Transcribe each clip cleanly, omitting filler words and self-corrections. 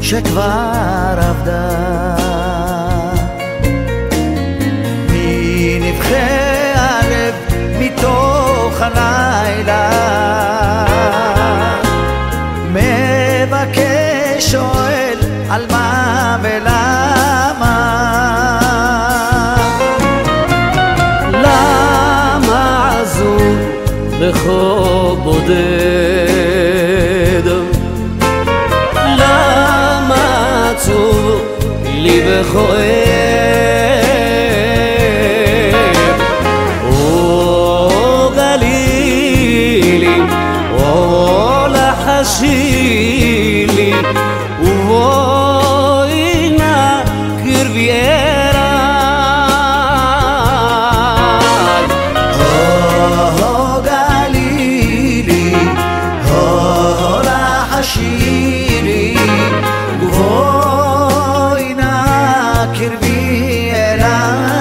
שכבר עבדה מנבחי הלב מתוך הלילה, מבקש שואל על מה ולמה, למה עזוב בכה בודד, למה עצוב לי וכואב, או גלילי או לחשי לי, ובואי נא קרבי אליי. או גלילי או לחשי לי, ובואי נא קרבי אליי.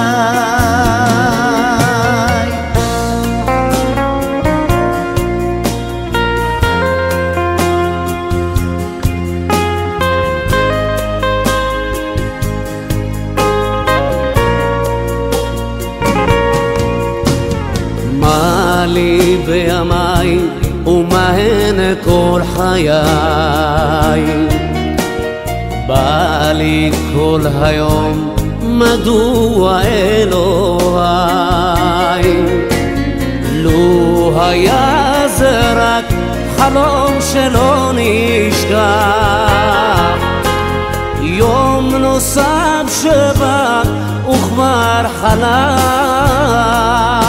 מה לי בימיי ומהן כל חיי, בא לי כל היום מדוע אלוהי, לו היה זה רק חלום שלא נשכח, יום נוסף שבא וכבר חלף.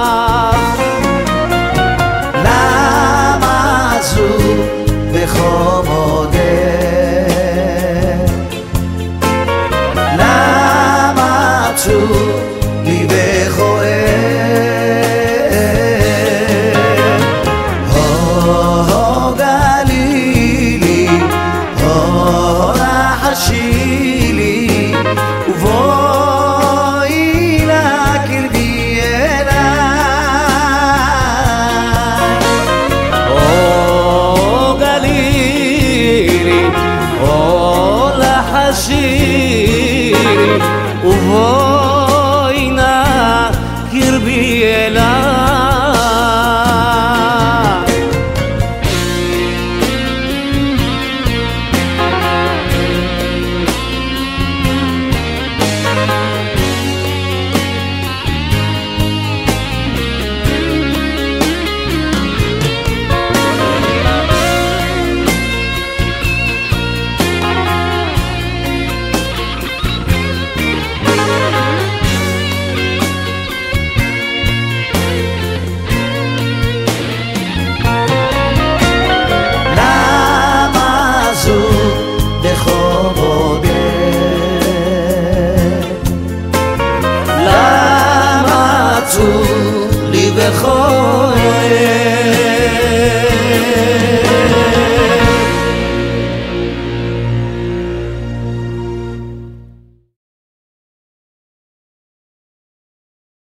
למה עזוב בכה בודד, למה עצוב לי וכואב, או גלילי או לחשי לי, ובואי נא קרבי אליי. או גלילי או לחשי, ובואי נא קרבי אליי. למה עצוב לי וכואב,